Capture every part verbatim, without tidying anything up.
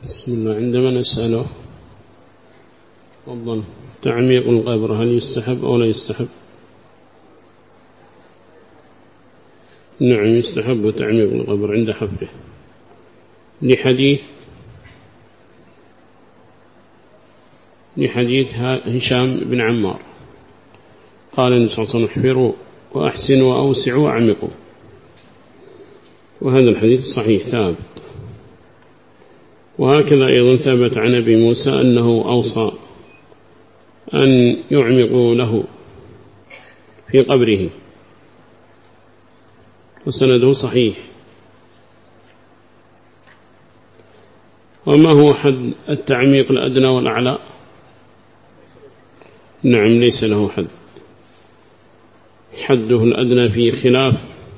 بسم الله. عندما نسأله تفضل تعميق القبر هل يستحب أو لا يستحب؟ نعم يستحب تعميق القبر عند حفره لحديث لحديث هشام بن عمار قال النبي صلى الله عليه وسلم احفروا وأحسنوا وأوسعوا وأعمقوا، وهذا الحديث صحيح ثابت. وهكذا أيضا ثبت عن أبي موسى أنه أوصى أن يعمقوا له في قبره، وسنده صحيح. وما هو حد التعميق الأدنى والأعلى؟ نعم ليس له حد، حده الأدنى فيه خلاف،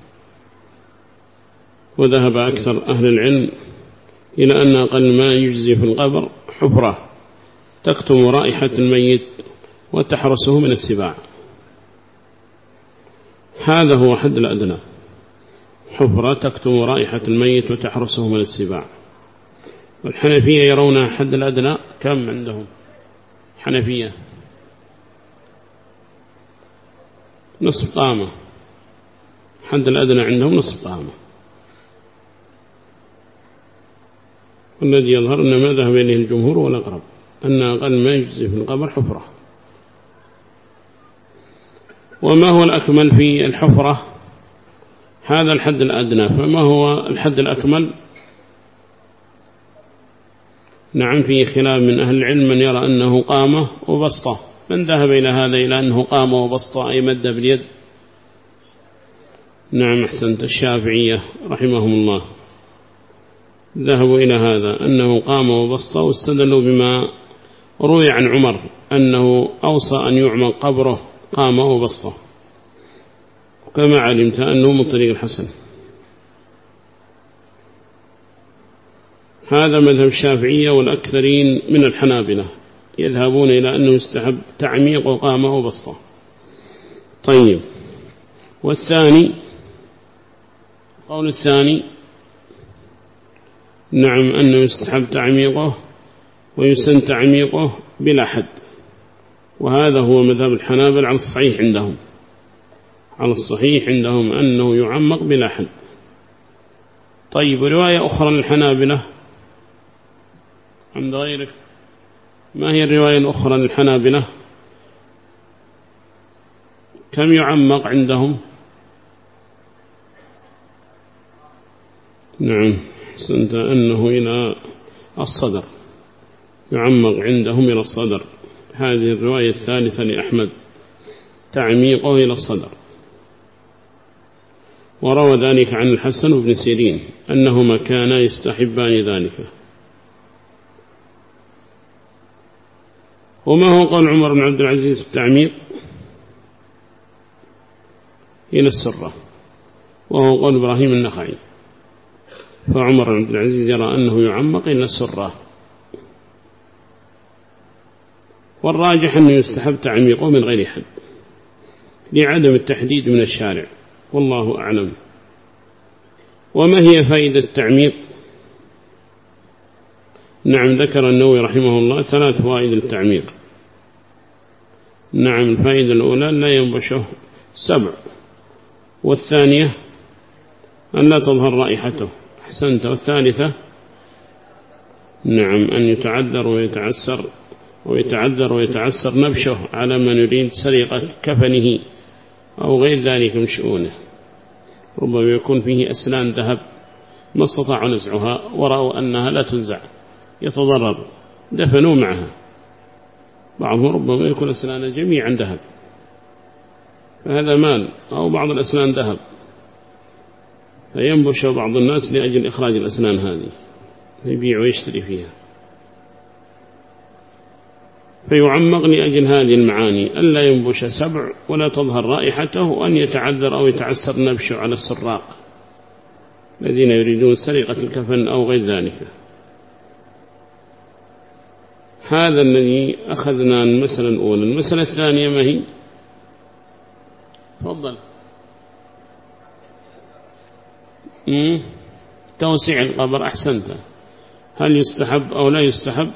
وذهب أكثر أهل العلم إلى أن أقل ما يجزي في القبر حفرة تكتم رائحة الميت وتحرسه من السباع، هذا هو حد الأدنى، حفرة تكتم رائحة الميت وتحرسه من السباع. والحنفية يرون حد الأدنى كم عندهم؟ حنفية نصف قامة، حد الأدنى عندهم نصف قامة. والذي يظهر أن ما ذهب إليه الجمهور والأقرب أن أقل ما يجزي في القبر حفرة. وما هو الأكمل في الحفرة؟ هذا الحد الأدنى. فما هو الحد الأكمل؟ نعم فيه خلاف من أهل العلم، من يرى أنه قامة وبسطة. من ذهب إلى هذا إلى أنه قامة وبسطة أي مد باليد؟ نعم أحسنت، الشافعية رحمهم الله ذهبوا إلى هذا أنه قام وبسطة، واستدلوا بما روي عن عمر أنه أوصى أن يعمق قبره قام وبسطة، وكما علمت أنه من طريق الحسن. هذا مذهب الشافعية، والأكثرين من الحنابلة يذهبون إلى أنه يستحب تعميق وقام وبسطة. طيب، والثاني قول الثاني نعم أنه يستحب تعميقه ويسن تعميقه بلا حد، وهذا هو مذهب الحنابلة على الصحيح عندهم، على الصحيح عندهم أنه يعمق بلا حد. طيب، رواية أخرى للحنابلة عند غيرك، ما هي الرواية الأخرى للحنابلة؟ كم يعمق عندهم؟ نعم حسنت، أنه إلى الصدر، يعمق عندهم إلى الصدر. هذه الرواية الثالثة لأحمد، تعميقه إلى الصدر. وروى ذلك عن الحسن بن سيرين أنهما كانا يستحبان ذلك. وما هو قول عمر بن عبد العزيز في التعميق؟ إلى السرة، وهو قول إبراهيم النخعي. فعمر بن عبد العزيز يرى أنه يعمق إلى السرة، والراجح أنه يستحب تعميقه من غير حد لعدم التحديد من الشارع، والله أعلم. وما هي فائدة التعميق؟ نعم ذكر النووي رحمه الله ثلاث فوائد التعميق. نعم الفائدة الأولى لا ينبشه سبع، والثانية أن لا تظهر رائحته، أحسنت، والثالثة نعم أن يتعذر ويتعسر ويتعذر ويتعسر نبشه على من يريد سرقة كفنه أو غير ذلك من شؤونه، ربما يكون فيه أسنان ذهب ما استطاعوا نزعها ورأوا أنها لا تنزع يتضرر، دفنوا معها. بعضهم ربما يكون أسنان جميعا ذهب، فهذا مال، أو بعض الأسنان ذهب، فينبش بعض الناس لأجل إخراج الأسنان هذه، يبيع ويشتري فيها، فيعمق لأجل هذه المعاني، ألا ينبش سبع ولا تظهر رائحته، وأن يتعذر أو يتعسر نبشه على السراق الذين يريدون سرقة الكفن أو غير ذلك. هذا الذي أخذنا المسألة الأولى. المسألة الثانية ما هي؟ تفضل. توسيع القبر، أحسنت، هل يستحب أو لا يستحب؟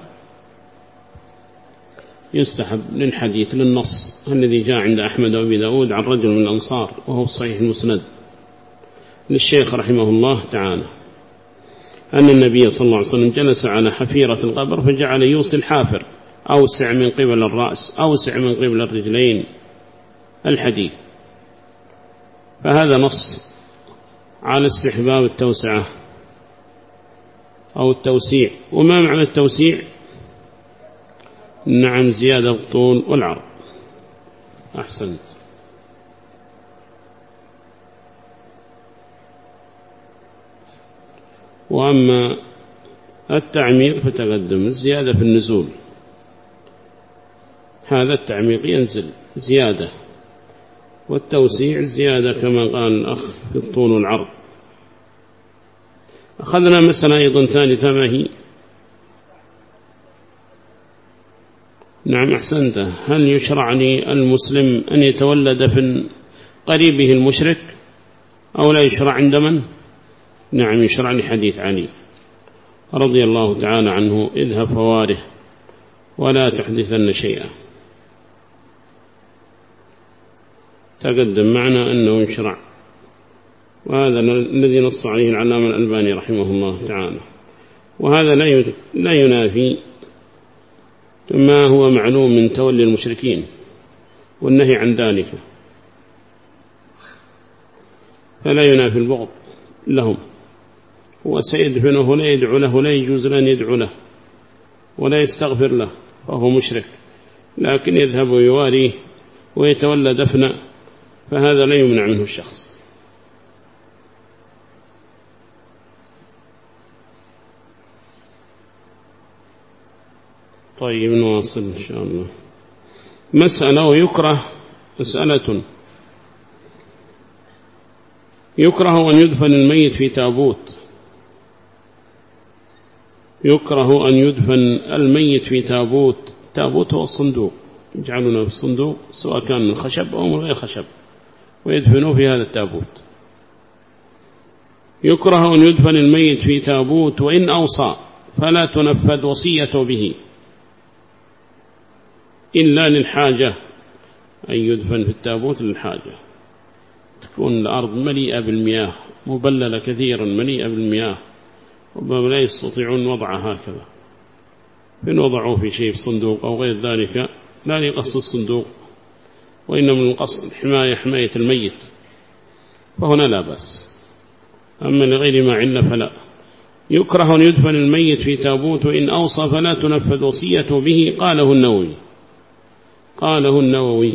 يستحب للحديث للنص الذي جاء عند أحمد وأبي داود عن رجل من الأنصار وهو صحيح المسند للشيخ رحمه الله تعالى أن النبي صلى الله عليه وسلم جلس على حفيرة القبر فجعل يوصي الحافر أوسع من قبل الرأس أوسع من قبل الرجلين الحديث. فهذا نص على استحباب التوسعة أو التوسيع. وما معنى التوسيع؟ نعم زيادة الطول والعرض. أحسنت. وأما التعميق فتقدم الزيادة في النزول، هذا التعميق ينزل زيادة، والتوسيع زيادة كما قال الأخ في الطول والعرض. أخذنا مسألة أيضا ثالثة ما هي؟ نعم أحسنت. هل يشرع للمسلم أن يتولد في قريبه المشرك أو لا يشرع عند من؟ نعم يشرع لحديث علي رضي الله تعالى عنه اذهب فواره ولا تحدثن شيئا. تقدم معنا أنه يشرع، وهذا الذي نص عليه العلامة الألباني رحمه الله تعالى. وهذا لا ينافي ما هو معلوم من تولي المشركين والنهي عن ذلك، فلا ينافي البغض لهم. وسيدفنه لا يدعو له، لا يجوز لأن يدعو له ولا يستغفر له فهو مشرك، لكن يذهب ويواريه ويتولى دفنه، فهذا لا يمنع منه الشخص. طيب نواصل إن شاء الله. مسألة ويكره مسألة يكره أن يدفن الميت في تابوت. يكره أن يدفن الميت في تابوت. تابوت هو الصندوق، يجعلونه في الصندوق سواء كان من خشب أو من غير خشب ويدفنوه في هذا التابوت. يكره أن يدفن الميت في تابوت وإن أوصى فلا تنفذ وصيته به إلا للحاجة، أن يدفن في التابوت للحاجة، تكون الأرض مليئة بالمياه مبللة كثيرا مليئة بالمياه ربما لا يستطيعون وضعها هكذا، فإن وضعوا في شيء في صندوق أو غير ذلك لا لقصد الصندوق وإنما من قصد حماية حماية الميت فهنا لا بأس. أما لغير ما علة فلا. يكره أن يدفن الميت في تابوت وإن أوصى فلا تنفذ وصيته به. قاله النووي قاله النووي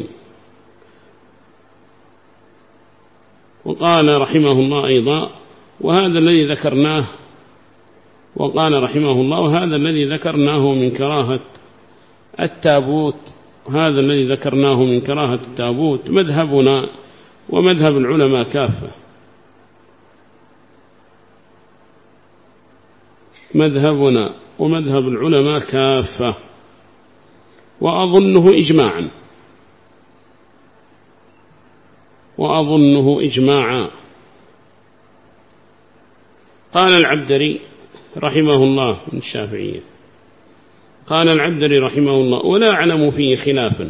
وقال رحمه الله أيضا وهذا الذي ذكرناه وقال رحمه الله وهذا الذي ذكرناه من كراهة التابوت هذا الذي ذكرناه من كراهة التابوت مذهبنا ومذهب العلماء كافة، مذهبنا ومذهب العلماء كافة، وأظنه إجماعا وأظنه إجماعا. قال العبدري رحمه الله من الشافعية قال العبدري رحمه الله ولا أعلم فيه خلافا.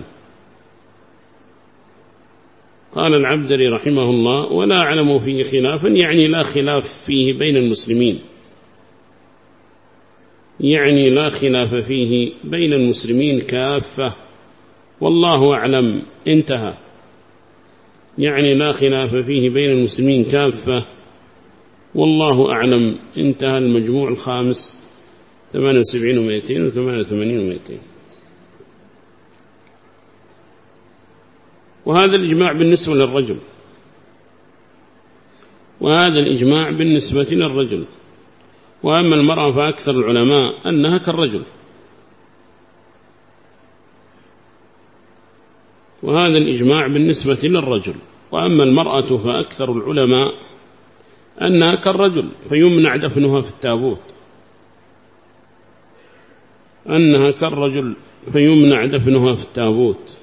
قال العبدري رحمه الله ولا أعلم فيه خلافا، يعني لا خلاف فيه بين المسلمين، يعني لا خلاف فيه بين المسلمين كافة والله أعلم. انتهى. يعني لا خلاف فيه بين المسلمين كافة والله أعلم. انتهى. المجموع الخامس ثمانية وسبعين ومئتين وثمانية وثمانين ومئتين. وهذا الإجماع بالنسبة للرجل، وهذا الإجماع بالنسبة للرجل. وأما المرأة فأكثر العلماء أنها كالرجل، وهذا الإجماع بالنسبة للرجل. وأما المرأة فأكثر العلماء أنها كالرجل فيمنع دفنها في التابوت، أنها كالرجل فيمنع دفنها في التابوت.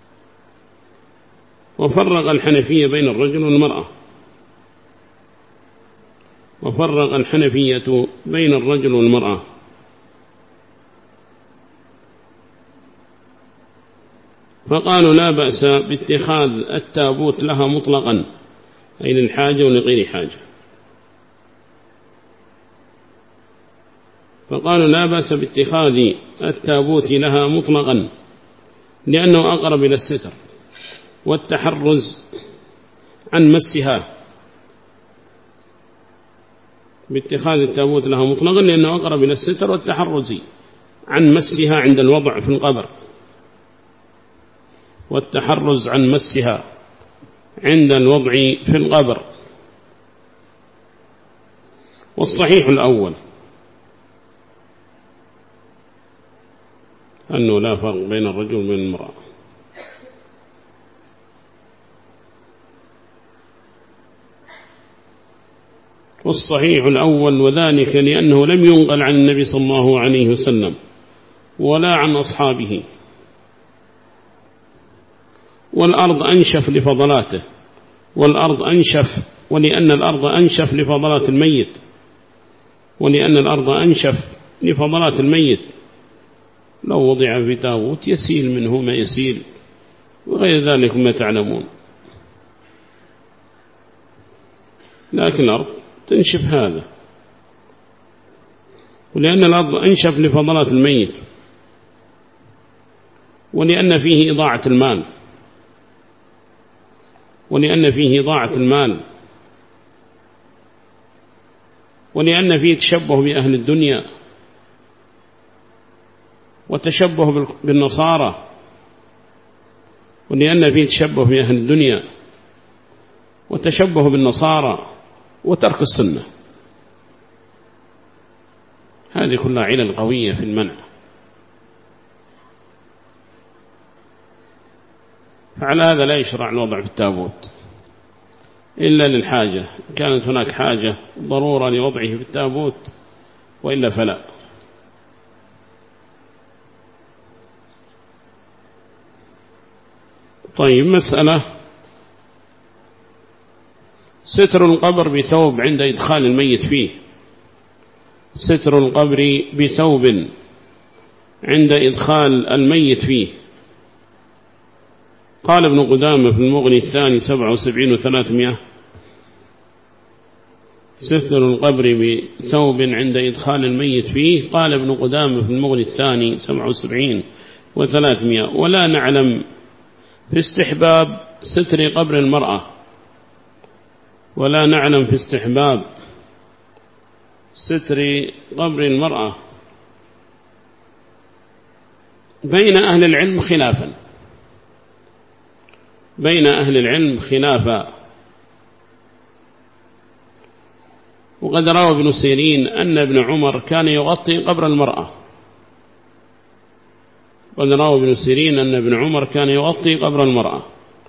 وفرق الحنفية بين الرجل والمرأة، وفرق الحنفية بين الرجل والمرأة فقالوا لا بأس باتخاذ التابوت لها مطلقا، أي للحاجة ولغير حاجة. فقالوا لا بأس باتخاذ التابوت لها مطلقا لأنه أقرب إلى الستر والتحرز عن مسها، باتخاذ التابوت لها مطلقا لأنه أقرب إلى الستر والتحرز عن مسها عند الوضع في القبر، والتحرز عن مسها عند الوضع في القبر. والصحيح الأول أنه لا فرق بين الرجل وبين المرأة. والصحيح الأول وذلك لأنه لم ينقل عن النبي صلى الله عليه وسلم ولا عن أصحابه، والأرض أنشف لفضلاته، والأرض أنشف ولأن الأرض أنشف لفضلات الميت، ولأن الأرض أنشف لفضلات الميت لو وضع في تابوت يسيل منه ما يسيل وغير ذلك ما تعلمون، لكن الأرض تنشف هذا، ولأن الأرض أنشف لفضلات الميت، ولأن فيه إضاعة المال، ولأن فيه إضاعة المال، ولأن فيه تشبه بأهل الدنيا وتشبه بالنصارى، ولأن فيه تشبه بأهل الدنيا وتشبه بالنصارى وترك السنة. هذه كلها علل قوية في المنع. فعلى هذا لا يشرع الوضع في التابوت إلا للحاجة، كانت هناك حاجة ضرورة لوضعه في التابوت، وإلا فلا. طيب، مسألة ستر القبر بثوب عند إدخال الميت فيه. ستر القبر بثوب عند إدخال الميت فيه. قال ابن قدامة في المغني الثاني سبعة وسبعين وثلاثمائة: ستر القبر بثوب عند إدخال الميت فيه. قال ابن قدامة في المغني الثاني سبعة وسبعين وثلاثمائة: ولا نعلم في استحباب ستر قبر المرأة، ولا نعلم في استحباب ستر قبر المرأة بين أهل العلم خلافا، بين أهل العلم خلافا. وقد روى ابن سيرين أن ابن عمر كان يغطي قبر المرأة، قد روى ابن سيرين أن ابن عمر كان يغطي قبر المرأة.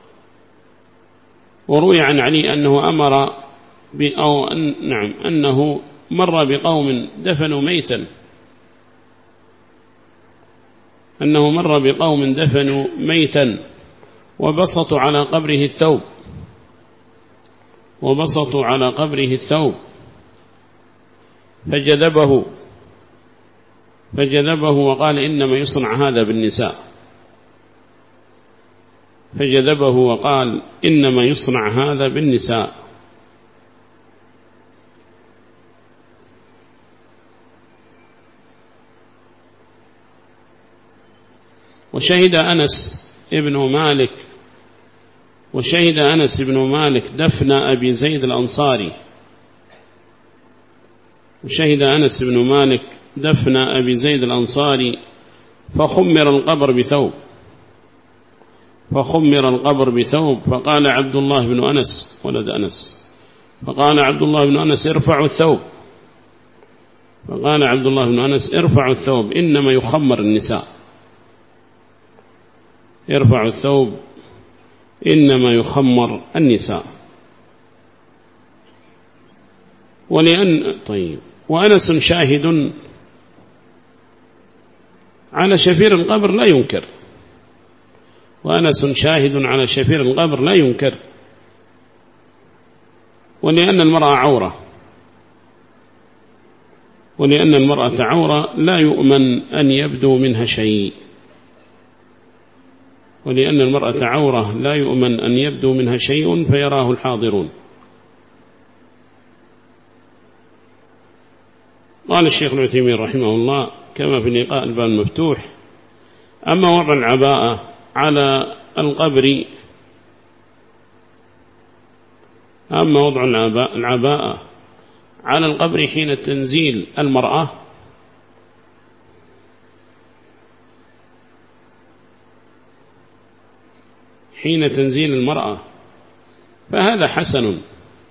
وروي عن علي أنه أمر أو أن نعم أنه مر بقوم دفنوا ميتا، أنه مر بقوم دفنوا ميتا وبسطوا على قبره الثوب، وبسطوا على قبره الثوب فجذبه فجذبه وقال إنما يصنع هذا بالنساء، فجذبه وقال إنما يصنع هذا بالنساء. وشهد أنس ابن مالك وشهد أنس بن مالك دفن أبي زيد الأنصاري وشهد أنس بن مالك دفن أبي زيد الأنصاري فخمر القبر بثوب فخمر القبر بثوب فقال عبد الله بن أنس ولد أنس فقال عبد الله بن أنس ارفعوا الثوب فقال عبد الله بن أنس ارفعوا الثوب إنما يخمر النساء ارفعوا الثوب إنما يخمر النساء. ولأن طيب وأنس شاهد على شفير القبر لا ينكر وأنس شاهد على شفير القبر لا ينكر ولأن المرأة عورة ولأن المرأة عورة لا يؤمن أن يبدو منها شيء ولأن المرأة عورة لا يؤمن أن يبدو منها شيء فيراه الحاضرون. قال الشيخ العثيمين رحمه الله كما في لقاء الباب المفتوح: أما وضع العباءة على القبر أما وضع العباءة على القبر حين تنزيل المرأة حين تنزيل المرأة فهذا حسن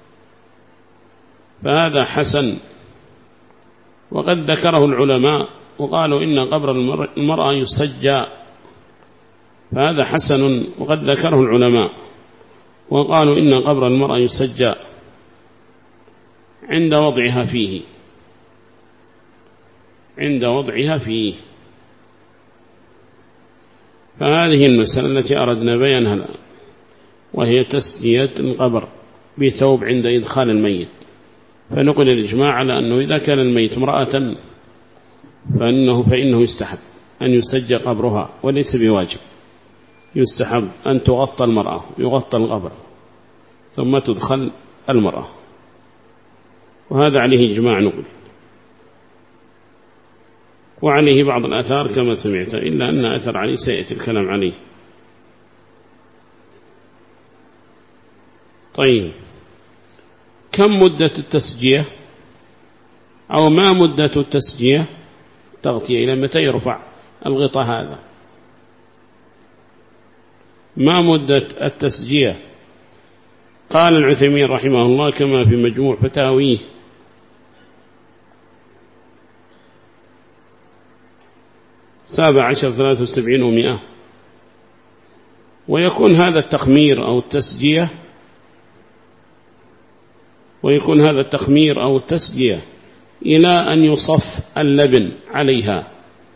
فهذا حسن وقد ذكره العلماء وقالوا إن قبر المرأة يسجى، فهذا حسن وقد ذكره العلماء وقالوا إن قبر المرأة يسجى عند وضعها فيه عند وضعها فيه فهذه المسألة التي أردنا بيانها، وهي تسجية القبر بثوب عند إدخال الميت. فنقل الإجماع على أنه إذا كان الميت امرأة فإنه, فإنه يستحب أن يسجى قبرها وليس بواجب، يستحب أن تغطى المرأة يغطى القبر ثم تدخل المرأة، وهذا عليه إجماع نقل، وعليه بعض الآثار كما سمعت، إلا أن أثر عليه سيأتي الكلام عليه. طيب، كم مدة التسجية أو ما مدة التسجية تغطية؟ إلى متى يرفع الغطاء هذا؟ ما مدة التسجية؟ قال العثيمين رحمه الله كما في مجموع فتاويه: سابع عشر ثلاثة وسبعين ومئة. ويكون هذا التخمير أو التسجية ويكون هذا التخمير أو التسجية إلى أن يصف اللبن عليها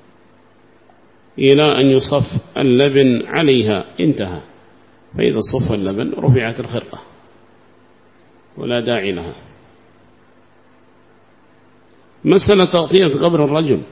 إلى أن يصف اللبن عليها انتهى. فإذا صف اللبن رفعت الخرقة ولا داعي لها. مسألة تغطية قبر الرجل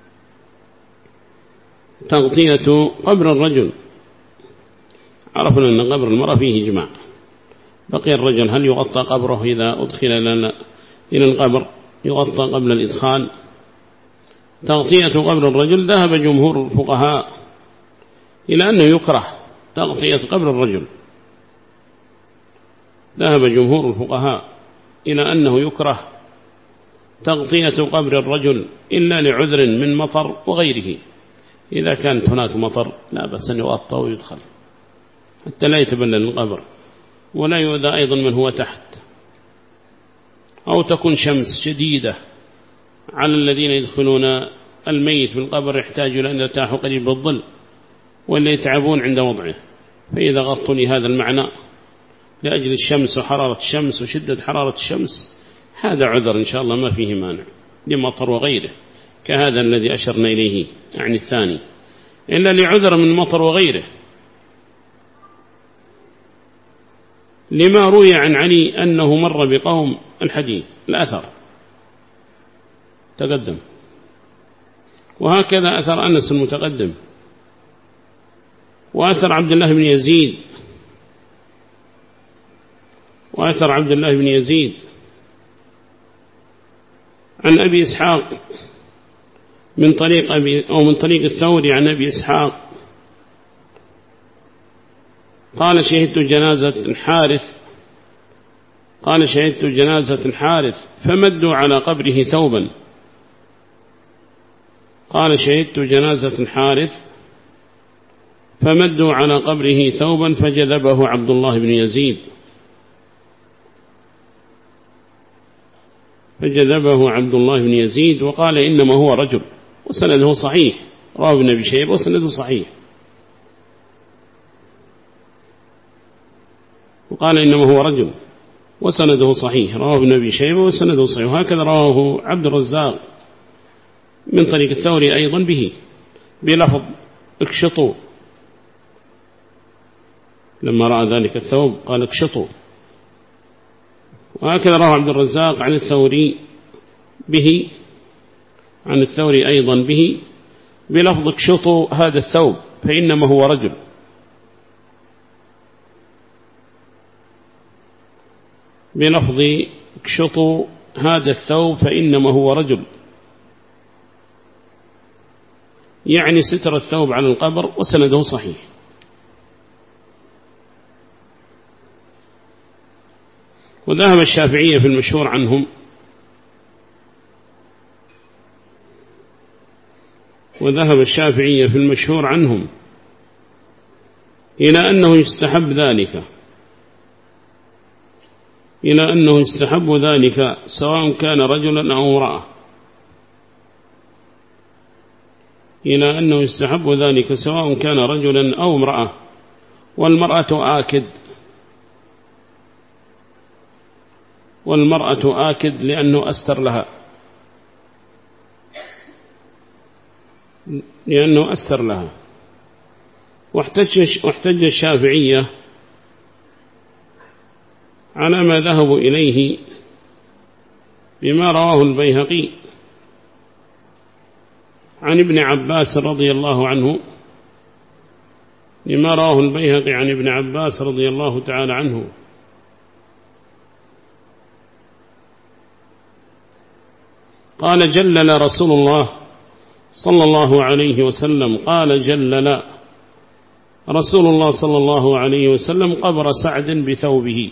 تغطية قبر الرجل عرفنا أن قبر المرأة فيه إجماع. بقي الرجل هل يغطى قبره إذا أدخل إلى القبر يغطى قبل الإدخال؟ تغطية قبر الرجل ذهب جمهور الفقهاء إلى أنه يكره تغطية قبر الرجل ذهب جمهور الفقهاء إلى أنه يكره تغطية قبر الرجل إلا لعذر من مطر وغيره. إذا كانت هناك مطر لا بأس أن يغطى ويدخل حتى لا يتبلل القبر ولا يؤذى أيضا من هو تحت، أو تكون شمس شديدة على الذين يدخلون الميت بالقبر يحتاجوا لأن يرتاحوا قريب بالظل ولا يتعبون عند وضعه، فإذا غطوا لهذا المعنى لأجل الشمس وحرارة الشمس وشدة حرارة الشمس هذا عذر إن شاء الله ما فيه مانع لمطر وغيره كهذا الذي أشرنا إليه يعني الثاني، إلا لعذر من مطر وغيره. لما روي عن علي أنه مر بقوم الحديث الأثر تقدم، وهكذا أثر أنس المتقدم، وأثر عبد الله بن يزيد وأثر عبد الله بن يزيد عن أبي إسحاق من طريق أبي أو من طريق الثوري عن أبي إسحاق قال شهدت جنازة الحارث قال شهدت جنازة الحارث فمدوا على قبره ثوبا قال شهدت جنازة الحارث فمدوا على قبره ثوبا فجذبه عبد الله بن يزيد فجذبه عبد الله بن يزيد وقال إنما هو رجل، وسنده صحيح، رواه ابن أبي شيبة وسنده صحيح، وقال إنما هو رجل وسنده صحيح، رواه ابن أبي شيبة وسنده صحيح، وهكذا رواه عبد الرزاق من طريق الثوري أيضا به بلفظ اكشطوا، لما رأى ذلك الثوب قال اكشطوا، وهكذا رواه عبد الرزاق عن الثوري به عن الثوري أيضا به بلفظ اكشطوا هذا الثوب فإنما هو رجل، بلفظ اكشطوا هذا الثوب فإنما هو رجل، يعني ستر الثوب على القبر، وسنده صحيح. وذهب الشافعية في المشهور عنهم وذهب الشافعية في المشهور عنهم إلى أنه يستحب ذلك إلى أنه يستحب ذلك سواء كان رجلا أو امرأة إلى أنه يستحب ذلك سواء كان رجلا أو امرأة. والمرأة آكد والمرأة آكد لأنه أستر لها لأنه أستر لها واحتج, واحتج الشافعية على ما ذهبوا إليه بما رواه البيهقي عن ابن عباس رضي الله عنه لما رواه البيهقي عن ابن عباس رضي الله تعالى عنه قال جلل رسول الله صلى الله عليه وسلم قال جلل رسول الله صلى الله عليه وسلم قبر سعد بثوبه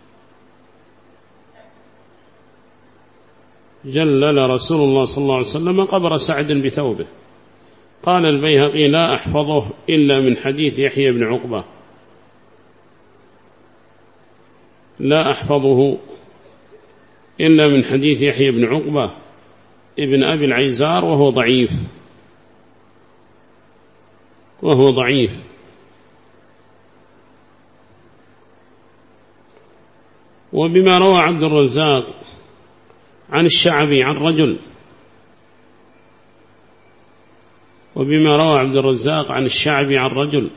جلل رسول الله صلى الله عليه وسلم قبر سعد بثوبه. قال البيهقي لا أحفظه إلا من حديث يحيى بن عقبة لا أحفظه إلا من حديث يحيى بن عقبة ابن أبي العيزار وهو ضعيف وهو ضعيف وبما روى عبد الرزاق عن الشعبي عن رجل وبما روى عبد الرزاق عن الشعبي عن رجل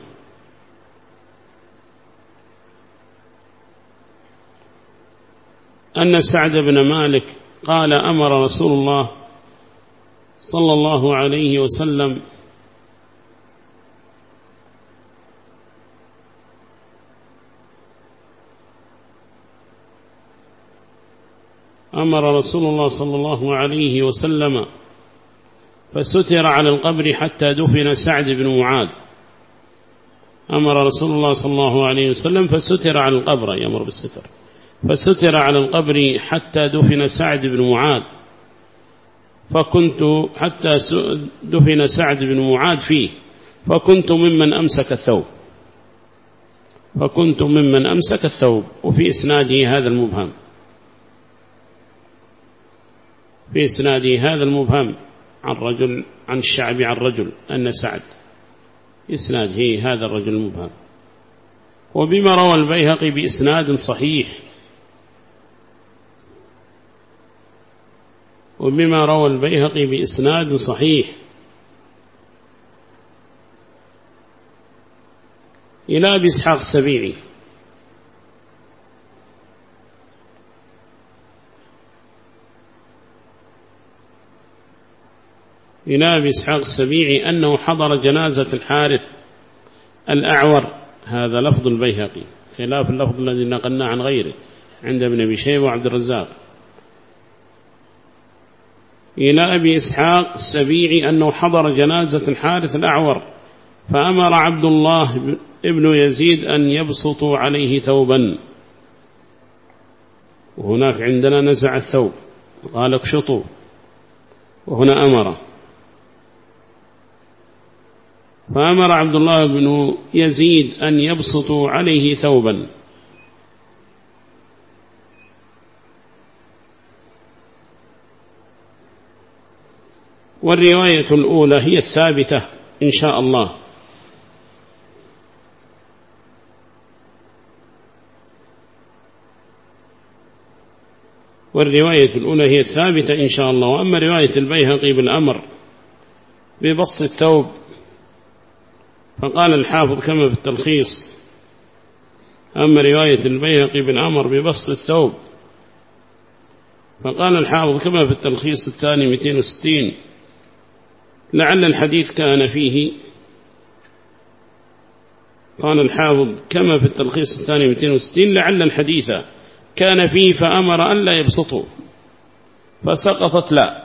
أن سعد بن مالك قال أمر رسول الله صلى الله عليه وسلم أمر رسول الله صلى الله عليه وسلم فستر على القبر حتى دفن سعد بن معاذ أمر رسول الله صلى الله عليه وسلم فستر على القبر يأمر بالستر فستر على القبر حتى دفن سعد بن معاذ فكنت حتى دفن سعد بن معاذ فيه فكنت ممن أمسك الثوب فكنت ممن أمسك الثوب وفي إسناده هذا المبهم في إسناده هذا المبهم عن رجل عن الشعبي عن رجل أن سعد إسناده هذا الرجل المبهم. وبما روى البيهقي بإسناد صحيح وبما روى البيهقي بإسناد صحيح إلى أبي إسحاق السبيعي إلى أبي إسحاق السبيعي أنه حضر جنازة الحارث الأعور هذا لفظ البيهقي خلاف اللفظ الذي نقلنا عن غيره عند ابن أبي شيبة وعبد الرزاق إلى أبي إسحاق السبيعي أنه حضر جنازة الحارث الأعور فأمر عبد الله ابن يزيد أن يبسطوا عليه ثوبا وهناك عندنا نزع الثوب قال اكشطوا وهنا أمر فأمر عبد الله بن يزيد أن يبسطوا عليه ثوبا والرواية الأولى هي الثابتة إن شاء الله والرواية الأولى هي الثابتة إن شاء الله. وأما رواية البيهقي بالأمر ببسط الثوب فقال الحافظ كما في التلخيص أما رواية البيهقي بالأمر ببسط الثوب فقال الحافظ كما في التلخيص الثاني مئتين وستين لعل الحديث كان فيه قال الحافظ كما في التلخيص الثاني مئتين وستين لعل الحديث كان فيه فأمر أن لا يبسطوا فسقطت لا،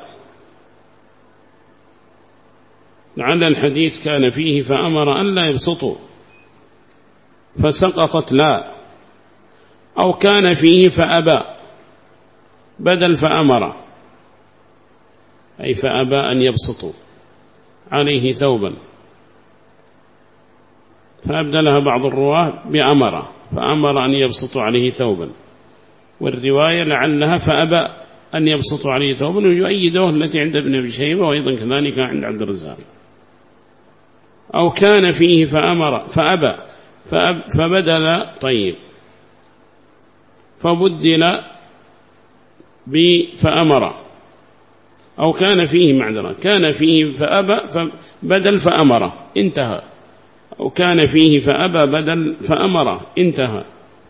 لعل الحديث كان فيه فأمر أن لا يبسطوا فسقطت لا، أو كان فيه فأبى بدل فأمر، أي فأبى أن يبسطوا عليه ثوبا، فأبدلها بعض الرواه بأمر، فأمر أن يبسطوا عليه ثوبا، والرواية لعلها فأبى أن يبسطوا عليه ثوبا، ويؤيده التي عند ابن أبي شيبة وأيضا كذلك عند عبد الرزاق. أو كان فيه فأمر فأبى فأب فبدل طيب فبدل بفأمر، أو كان فيه معذرة كان فيه فأبى فبدل فأمر انتهى، أو كان فيه فأبى بدل فأمر انتهى.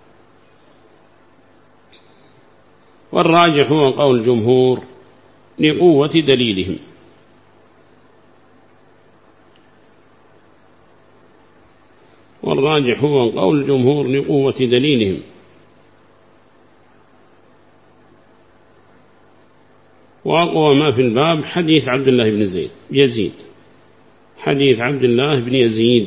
والراجح هو قول الجمهور لقوة دليلهم. والراجح هو قول الجمهور لقوة دليلهم. وأقوى ما في الباب حديث عبد الله بن زيد يزيد حديث عبد الله بن يزيد،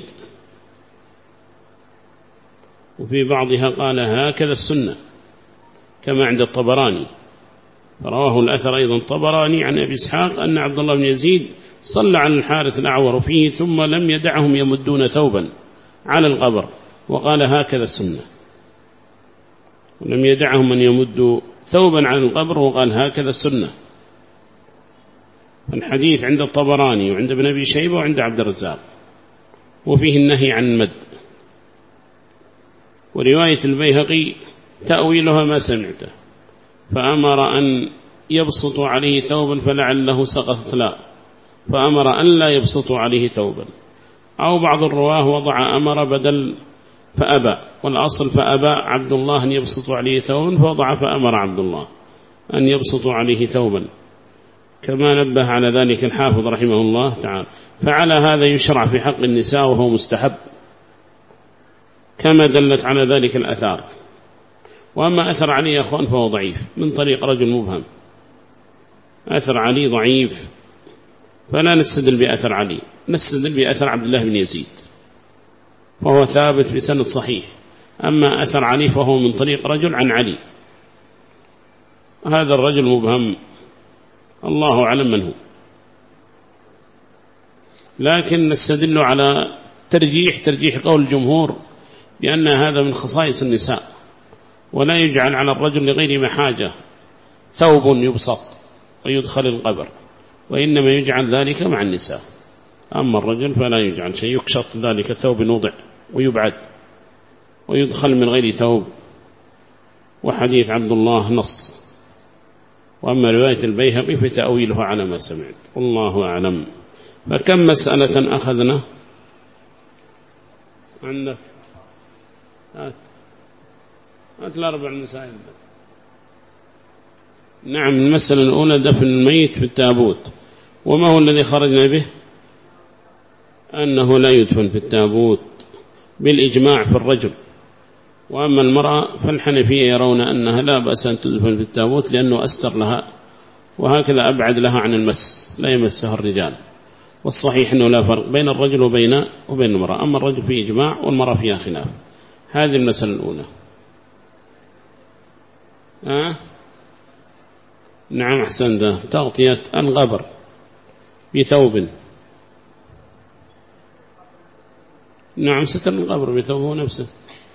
وفي بعضها قال هكذا السنة كما عند الطبراني، رواه الأثر أيضا الطبراني عن أبي إسحاق أن عبد الله بن يزيد صلى على الحارث الأعور فيه ثم لم يدعهم يمدون ثوبا على القبر، وقال هكذا السنة، ولم يدعهم أن يمدوا ثوبا على القبر وقال هكذا السنة. الحديث عند الطبراني وعند ابن أبي شيبة وعند عبد الرزاق، وفيه النهي عن المد. ورواية البيهقي تأويلها ما سمعته، فأمر أن يبسطوا عليه ثوبا فلعله سقطت لا، فأمر أن لا يبسطوا عليه ثوبا. أو بعض الرواه وضع أمر بدل فأبى، والأصل فأبى عبد الله أن يبسطوا عليه ثوبا، فوضع فأمر عبد الله أن يبسطوا عليه ثوبا، كما نبه على ذلك الحافظ رحمه الله تعالى. فعلى هذا يشرع في حق النساء وهو مستحب كما دلت على ذلك الأثار. وأما أثر علي يا أخوان فهو ضعيف من طريق رجل مبهم، أثر علي ضعيف، فلا نستدل بأثر علي، نستدل بأثر عبد الله بن يزيد فهو ثابت بسند صحيح. أما أثر علي فهو من طريق رجل عن علي، هذا الرجل مبهم الله أعلم من هو، لكن نستدل على ترجيح ترجيح قول الجمهور بأن هذا من خصائص النساء، ولا يجعل على الرجل لغير محاجة ثوب يبسط ويدخل القبر، وإنما يجعل ذلك مع النساء. أما الرجل فلا يجعل شيء، يكشط ذلك الثوب نوضع ويبعد ويدخل من غير ثوب. وحديث عبد الله نص. وأما رواية البيهقي فتأويله على ما سمعت، والله أعلم. فكم مسألة أخذنا عندك؟ هات هات الأربع مسائل. نعم. المسألة الأولى دفن الميت في التابوت. وما هو الذي خرجنا به؟ أنه لا يدفن في التابوت بالإجماع في الرجل. وأما المرأة فالحنفية يرون أنها لا بأس أن تدفن في التابوت لأنه أستر لها، وهكذا أبعد لها عن المس، لا يمسها الرجال. والصحيح أنه لا فرق بين الرجل وبين وبين المرأة، أما الرجل فيه إجماع والمرأة فيها خلاف. هذه المسألة الأولى. أه؟ نعم أحسن، ده تغطية القبر بثوب. نعم ستر القبر بثوبه نفسه.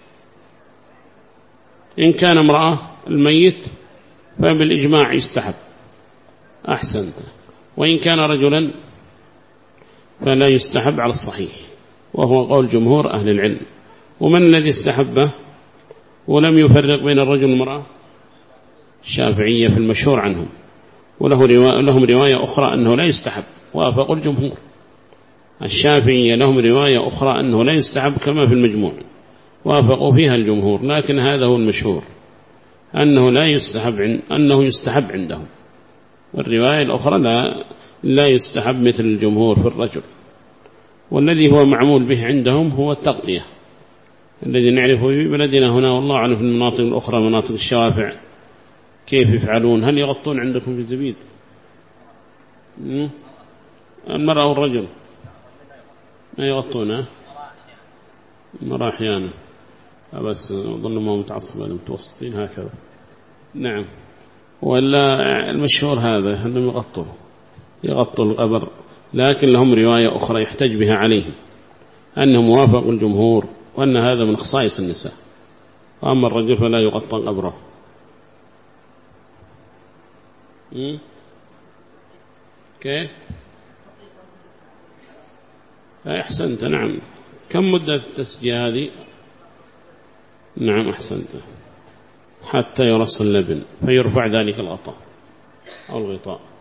إن كان امرأة الميت فبالإجماع يستحب، أحسنت. وإن كان رجلا فلا يستحب على الصحيح، وهو قول جمهور أهل العلم. ومن الذي استحبه ولم يفرق بين الرجل والمرأة؟ الشافعية في المشهور عنهم، وله رواية لهم رواية أخرى أنه لا يستحب، وافقوا الجمهور. الشافعية لهم رواية أخرى أنه لا يستحب كما في المجموع، وافقوا فيها الجمهور، لكن هذا هو المشهور أنه لا يستحب، أنه يستحب عندهم. والرواية الأخرى لا, لا يستحب مثل الجمهور في الرجل. والذي هو معمول به عندهم هو التغطية، الذي نعرفه في بلدنا هنا، والله أعلم في المناطق الأخرى مناطق الشوافع كيف يفعلون. هل يغطون عندكم في الزبيد المرأة والرجل؟ ما يغطونه المرأة أحيانا، بس أظن ما متعصبة المتوسطين هكذا. نعم. ولا المشهور هذا أنهم يغطوا يغطوا القبر، لكن لهم رواية أخرى يحتج بها عليهم أنهم وافقوا الجمهور وأن هذا من خصائص النساء، وأما الرجل فلا يغطى قبره. كيف؟ أحسنت. نعم. كم مدة التسجيل هذه؟ نعم أحسنت. حتى يرص اللبن فيرفع ذلك الغطاء أو الغطاء.